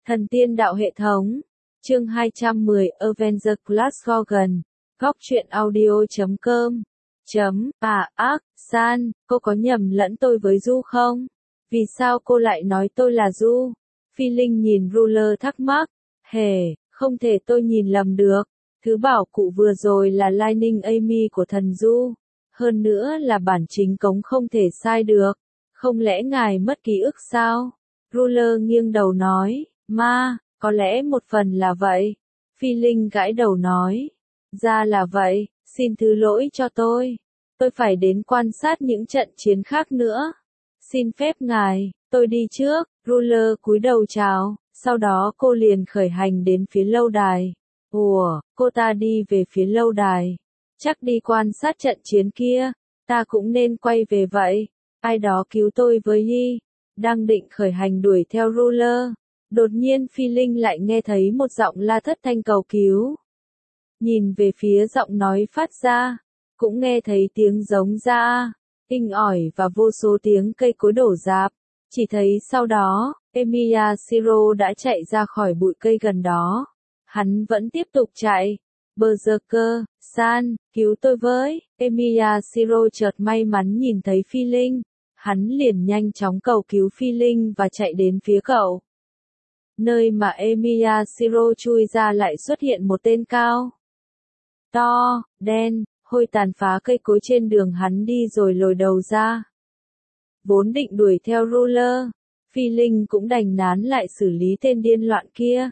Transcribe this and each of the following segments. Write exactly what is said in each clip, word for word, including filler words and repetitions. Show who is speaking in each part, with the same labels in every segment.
Speaker 1: Thần tiên đạo hệ thống. Chương hai trăm mười Avenger Class Gorgon. Góc truyện audio chấm com. Chấm, à, ác, san, cô có nhầm lẫn tôi với Du không? Vì sao cô lại nói tôi là Du? Phi Linh nhìn Ruler thắc mắc. Hề, không thể tôi nhìn lầm được. Thứ bảo cụ vừa rồi là Lightning Amy của thần Du. Hơn nữa là bản chính cống không thể sai được. Không lẽ ngài mất ký ức sao? Ruler nghiêng đầu nói, ma, có lẽ một phần là vậy. Phi Linh gãi đầu nói, ra là vậy, xin thứ lỗi cho tôi. Tôi phải đến quan sát những trận chiến khác nữa. Xin phép ngài, tôi đi trước. Ruler cúi đầu chào, sau đó cô liền khởi hành đến phía lâu đài. Ủa, cô ta đi về phía lâu đài. Chắc đi quan sát trận chiến kia, ta cũng nên quay về vậy. Ai đó cứu tôi với y. Đang định khởi hành đuổi theo Ruler. Đột nhiên Phi Linh lại nghe thấy một giọng la thất thanh cầu cứu. Nhìn về phía giọng nói phát ra, cũng nghe thấy tiếng giống ra, inh ỏi và vô số tiếng cây cối đổ rạp. Chỉ thấy sau đó, Emiya Shiro đã chạy ra khỏi bụi cây gần đó. Hắn vẫn tiếp tục chạy. Berserker, san, cứu tôi với. Emiya Shiro chợt may mắn nhìn thấy Phi Linh. Hắn liền nhanh chóng cầu cứu Phi Linh và chạy đến phía cậu. Nơi mà Emiya Shiro chui ra lại xuất hiện một tên cao. To, đen, hôi tàn phá cây cối trên đường hắn đi rồi lồi đầu ra. Vốn định đuổi theo Ruler, Phi Linh cũng đành nán lại xử lý tên điên loạn kia.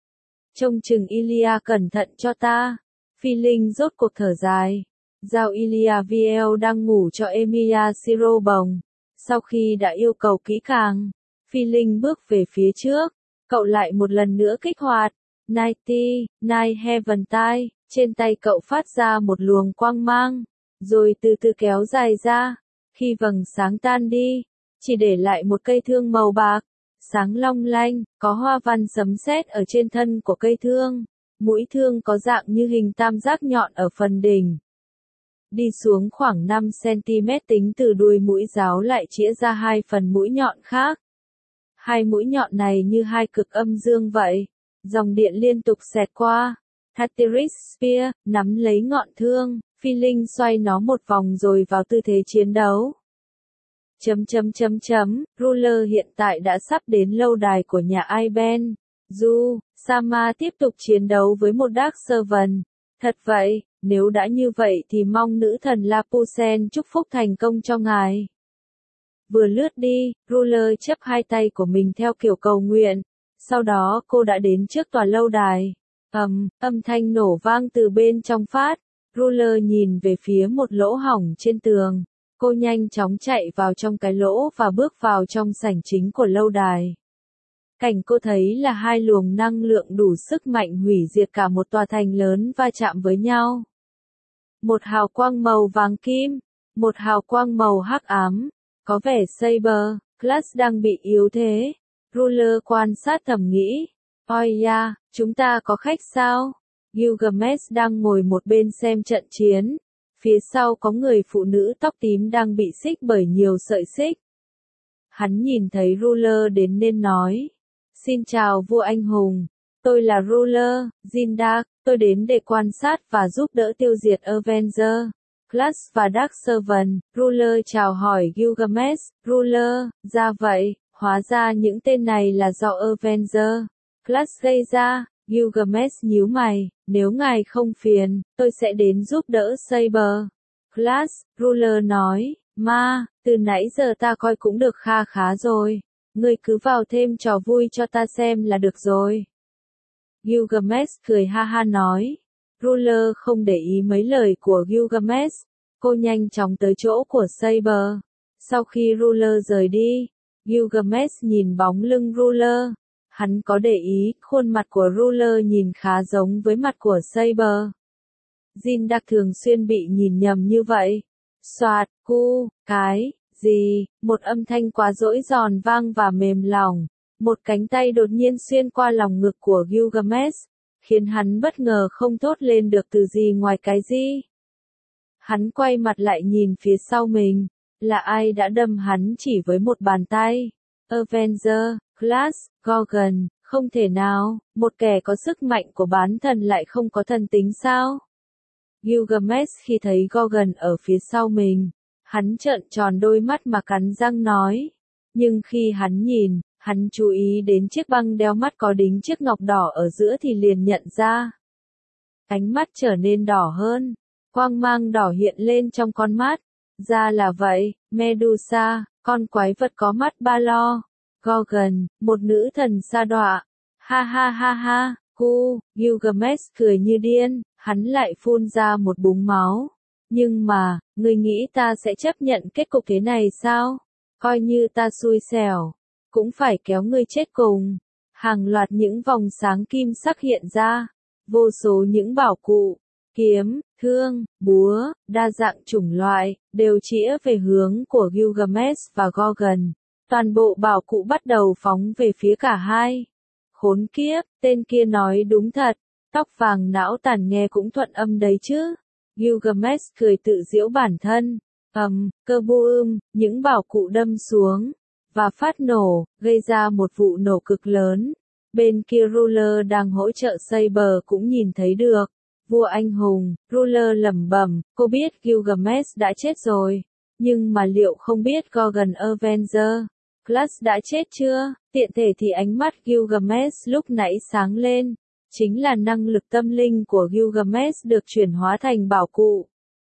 Speaker 1: Trông chừng Ilya cẩn thận cho ta. Phi Linh rốt cuộc thở dài. Giao Ilya Viel đang ngủ cho Emiya Shiro bồng. Sau khi đã yêu cầu kỹ càng, Phi Linh bước về phía trước. Cậu lại một lần nữa kích hoạt. Nighty, Night Heaven Tai. Trên tay cậu phát ra một luồng quang mang, rồi từ từ kéo dài ra. Khi vầng sáng tan đi, chỉ để lại một cây thương màu bạc, sáng long lanh, có hoa văn sấm sét ở trên thân của cây thương. Mũi thương có dạng như hình tam giác nhọn ở phần đỉnh. Đi xuống khoảng năm xăng-ti-mét tính từ đuôi mũi giáo lại chĩa ra hai phần mũi nhọn khác. Hai mũi nhọn này như hai cực âm dương vậy. Dòng điện liên tục xẹt qua. Hatteris Spear, nắm lấy ngọn thương, Phi Linh xoay nó một vòng rồi vào tư thế chiến đấu. Chấm chấm chấm chấm, Ruler hiện tại đã sắp đến lâu đài của nhà Iben. Du, Sama tiếp tục chiến đấu với một Dark Servant. Thật vậy, nếu đã như vậy thì mong nữ thần Lapusen chúc phúc thành công cho ngài. Vừa lướt đi, Ruler chấp hai tay của mình theo kiểu cầu nguyện. Sau đó cô đã đến trước tòa lâu đài. Ầm, âm thanh nổ vang từ bên trong phát. Ruler nhìn về phía một lỗ hổng trên tường. Cô nhanh chóng chạy vào trong cái lỗ và bước vào trong sảnh chính của lâu đài. Cảnh cô thấy là hai luồng năng lượng đủ sức mạnh hủy diệt cả một tòa thành lớn va chạm với nhau. Một hào quang màu vàng kim, một hào quang màu hắc ám. Có vẻ Saber Class đang bị yếu thế. Ruler quan sát thầm nghĩ. Ôi da, chúng ta có khách sao? Gilgamesh đang ngồi một bên xem trận chiến. Phía sau có người phụ nữ tóc tím đang bị xích bởi nhiều sợi xích. Hắn nhìn thấy Ruler đến nên nói. Xin chào vua anh hùng. Tôi là Ruler, Zindak. Tôi đến để quan sát và giúp đỡ tiêu diệt Avenger, Class và Dark Servant. Ruler chào hỏi Gilgamesh. Ruler, ra vậy, hóa ra những tên này là do Avenger, Class gây ra. Gilgamesh nhíu mày, nếu ngài không phiền, tôi sẽ đến giúp đỡ Saber Class. Ruler nói, ma, từ nãy giờ ta coi cũng được kha khá rồi. Ngươi cứ vào thêm trò vui cho ta xem là được rồi. Gilgamesh cười ha ha nói. Ruler không để ý mấy lời của Gilgamesh. Cô nhanh chóng tới chỗ của Saber. Sau khi Ruler rời đi, Gilgamesh nhìn bóng lưng Ruler. Hắn có để ý, khuôn mặt của Ruler nhìn khá giống với mặt của Saber. Zindak thường xuyên bị nhìn nhầm như vậy. Soạt, cu, cái, gì, một âm thanh quá dỗi giòn vang và mềm lòng. Một cánh tay đột nhiên xuyên qua lòng ngực của Gilgamesh, khiến hắn bất ngờ không thốt lên được từ gì ngoài cái gì. Hắn quay mặt lại nhìn phía sau mình. Là ai đã đâm hắn chỉ với một bàn tay? Avenger, Class, Gorgon, Không thể nào, một kẻ có sức mạnh của bán thần lại không có thần tính sao? Gilgamesh khi thấy Gorgon ở phía sau mình, hắn trợn tròn đôi mắt mà cắn răng nói. Nhưng khi hắn nhìn, hắn chú ý đến chiếc băng đeo mắt có đính chiếc ngọc đỏ ở giữa thì liền nhận ra. Ánh mắt trở nên đỏ hơn, quang mang đỏ hiện lên trong con mắt. Ra là vậy, Medusa, con quái vật có mắt ba lo. Gorgon, một nữ thần sa đọa. Ha ha ha ha, cu, Gilgamesh cười như điên, hắn lại phun ra một búng máu. Nhưng mà, ngươi nghĩ ta sẽ chấp nhận kết cục thế này sao? Coi như ta xui xẻo, cũng phải kéo ngươi chết cùng. Hàng loạt những vòng sáng kim sắc hiện ra, vô số những bảo cụ, kiếm, thương, búa, đa dạng chủng loại, đều chĩa về hướng của Gilgamesh và Gorgon. Toàn bộ bảo cụ bắt đầu phóng về phía cả hai. Khốn kiếp, tên kia nói đúng thật, tóc vàng não tàn nghe cũng thuận âm đấy chứ. Gilgamesh cười tự giễu bản thân. Ầm, cơ boom, những bảo cụ đâm xuống và phát nổ, gây ra một vụ nổ cực lớn. Bên kia Ruler đang hỗ trợ Saber cũng nhìn thấy được. Vua anh hùng, Ruler lẩm bẩm, cô biết Gilgamesh đã chết rồi, nhưng mà liệu không biết Gorgon Avenger Class đã chết chưa? Tiện thể thì ánh mắt Gilgamesh lúc nãy sáng lên, chính là năng lực tâm linh của Gilgamesh được chuyển hóa thành bảo cụ.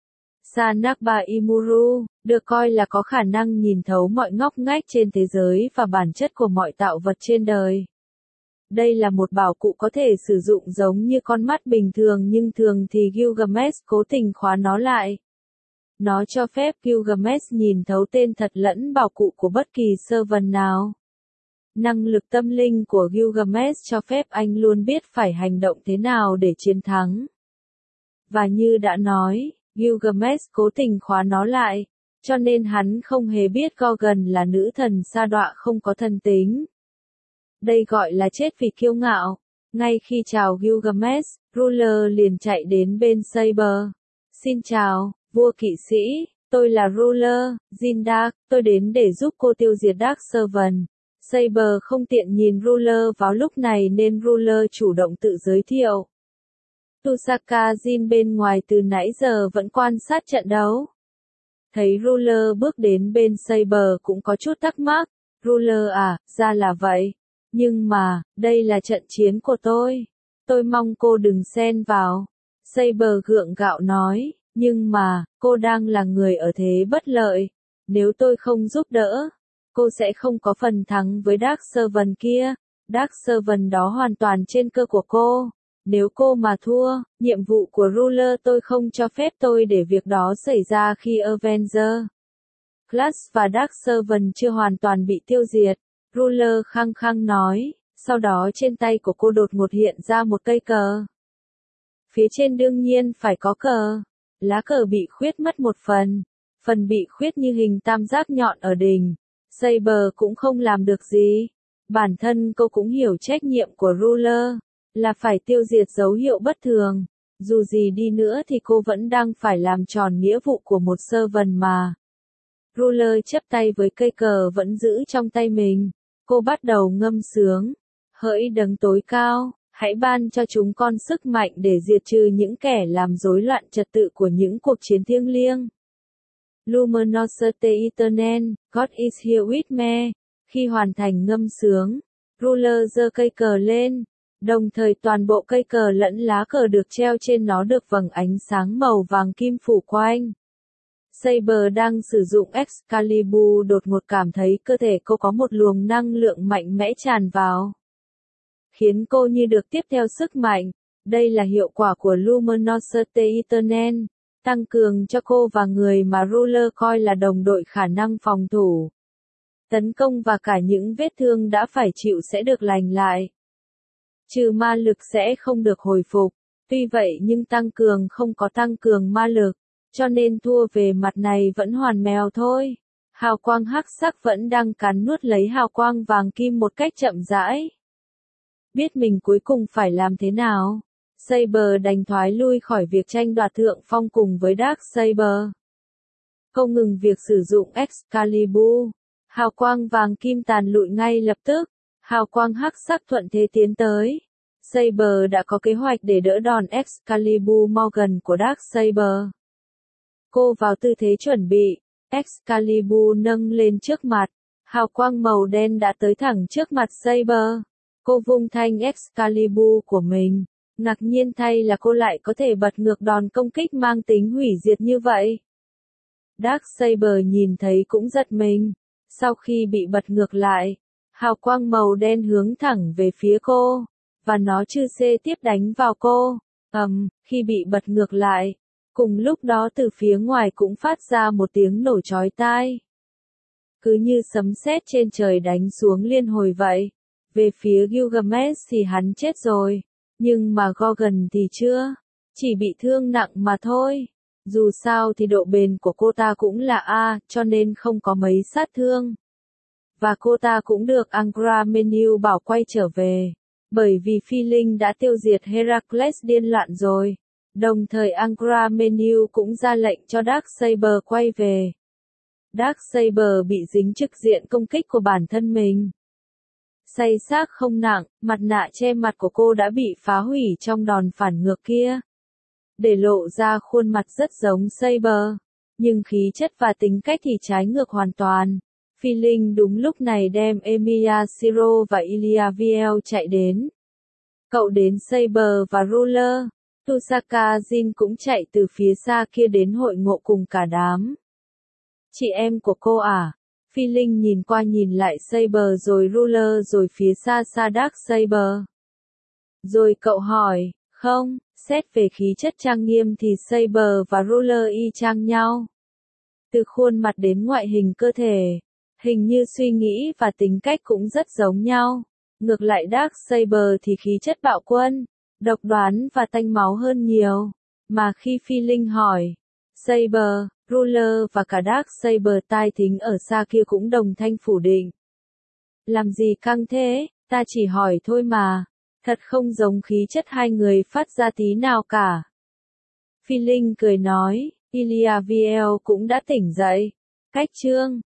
Speaker 1: Sanakba Imuru, được coi là có khả năng nhìn thấu mọi ngóc ngách trên thế giới và bản chất của mọi tạo vật trên đời. Đây là một bảo cụ có thể sử dụng giống như con mắt bình thường nhưng thường thì Gilgamesh cố tình khóa nó lại. Nó cho phép Gilgamesh nhìn thấu tên thật lẫn bảo cụ của bất kỳ servant nào. Năng lực tâm linh của Gilgamesh cho phép anh luôn biết phải hành động thế nào để chiến thắng. Và như đã nói, Gilgamesh cố tình khóa nó lại, cho nên hắn không hề biết Gorgon là nữ thần sa đọa không có thần tính. Đây gọi là chết vì kiêu ngạo. Ngay khi chào Gilgamesh, Ruler liền chạy đến bên Saber. Xin chào, vua kỵ sĩ, tôi là Ruler, Zindak, tôi đến để giúp cô tiêu diệt Dark Servant. Saber không tiện nhìn Ruler vào lúc này nên Ruler chủ động tự giới thiệu. Tusaka Jin bên ngoài từ nãy giờ vẫn quan sát trận đấu. Thấy Ruler bước đến bên Saber cũng có chút thắc mắc. Ruler à, ra là vậy. Nhưng mà, đây là trận chiến của tôi. Tôi mong cô đừng xen vào. Saber gượng gạo nói, nhưng mà, cô đang là người ở thế bất lợi. Nếu tôi không giúp đỡ, cô sẽ không có phần thắng với Dark Servant kia. Dark Servant đó hoàn toàn trên cơ của cô. Nếu cô mà thua, nhiệm vụ của Ruler tôi không cho phép tôi để việc đó xảy ra khi Avenger Class và Dark Servant chưa hoàn toàn bị tiêu diệt. Ruler khăng khăng nói, sau đó trên tay của cô đột ngột hiện ra một cây cờ. Phía trên đương nhiên phải có cờ. Lá cờ bị khuyết mất một phần. Phần bị khuyết như hình tam giác nhọn ở đỉnh. Saber cũng không làm được gì. Bản thân cô cũng hiểu trách nhiệm của Ruler là phải tiêu diệt dấu hiệu bất thường. Dù gì đi nữa thì cô vẫn đang phải làm tròn nghĩa vụ của một servant mà. Ruler chấp tay với cây cờ vẫn giữ trong tay mình. Cô bắt đầu ngâm sướng. Hỡi đấng tối cao, hãy ban cho chúng con sức mạnh để diệt trừ những kẻ làm rối loạn trật tự của những cuộc chiến thiêng liêng. Luminosity Eternal, God is here with me. Khi hoàn thành ngâm sướng, Ruler giơ cây cờ lên. Đồng thời toàn bộ cây cờ lẫn lá cờ được treo trên nó được vầng ánh sáng màu vàng kim phủ quanh. Saber đang sử dụng Excalibur đột ngột cảm thấy cơ thể cô có một luồng năng lượng mạnh mẽ tràn vào. Khiến cô như được tiếp theo sức mạnh. Đây là hiệu quả của Luminosity Eternal, tăng cường cho cô và người mà Ruler coi là đồng đội khả năng phòng thủ. Tấn công và cả những vết thương đã phải chịu sẽ được lành lại. Trừ ma lực sẽ không được hồi phục. Tuy vậy nhưng tăng cường không có tăng cường ma lực. Cho nên thua về mặt này vẫn hoàn mèo thôi. Hào quang hắc sắc vẫn đang cắn nuốt lấy hào quang vàng kim một cách chậm rãi. Biết mình cuối cùng phải làm thế nào, Saber đành thoái lui khỏi việc tranh đoạt thượng phong cùng với Dark Saber. Không ngừng việc sử dụng Excalibur, hào quang vàng kim tàn lụi ngay lập tức. Hào quang hắc sắc thuận thế tiến tới. Saber đã có kế hoạch để đỡ đòn Excalibur Morgan của Darksaber. Cô vào tư thế chuẩn bị, Excalibur nâng lên trước mặt, hào quang màu đen đã tới thẳng trước mặt Saber. Cô vung thanh Excalibur của mình, ngạc nhiên thay là cô lại có thể bật ngược đòn công kích mang tính hủy diệt như vậy. Darksaber nhìn thấy cũng giật mình, sau khi bị bật ngược lại, hào quang màu đen hướng thẳng về phía cô, và nó chư xê tiếp đánh vào cô. Ầm, um, khi bị bật ngược lại, cùng lúc đó từ phía ngoài cũng phát ra một tiếng nổ chói tai. Cứ như sấm sét trên trời đánh xuống liên hồi vậy. Về phía Gilgamesh thì hắn chết rồi, nhưng mà Gorgon thì chưa, chỉ bị thương nặng mà thôi. Dù sao thì độ bền của cô ta cũng là A, cho nên không có mấy sát thương. Và cô ta cũng được Angra Mainyu bảo quay trở về, bởi vì Phi Linh đã tiêu diệt Heracles điên loạn rồi. Đồng thời Angra Mainyu cũng ra lệnh cho Darksaber quay về. Darksaber bị dính trực diện công kích của bản thân mình. Say xác không nặng, mặt nạ che mặt của cô đã bị phá hủy trong đòn phản ngược kia, để lộ ra khuôn mặt rất giống Saber, nhưng khí chất và tính cách thì trái ngược hoàn toàn. Phi Linh đúng lúc này đem Emiya Shiro và Ilya Viel chạy đến. Cậu đến Saber và Ruler. Tusaka Jin cũng chạy từ phía xa kia đến hội ngộ cùng cả đám. Chị em của cô à? Phi Linh nhìn qua nhìn lại Saber rồi Ruler rồi phía xa xa Darksaber. Rồi cậu hỏi, không, xét về khí chất trang nghiêm thì Saber và Ruler y chang nhau. Từ khuôn mặt đến ngoại hình cơ thể, hình như suy nghĩ và tính cách cũng rất giống nhau. Ngược lại Darksaber thì khí chất bạo quân, độc đoán và tanh máu hơn nhiều. Mà khi Phi Linh hỏi, Saber, Ruler và cả Darksaber tai thính ở xa kia cũng đồng thanh phủ định. Làm gì căng thế, ta chỉ hỏi thôi mà. Thật không giống khí chất hai người phát ra tí nào cả. Phi Linh cười nói, Ilya Viel cũng đã tỉnh dậy. Cách chương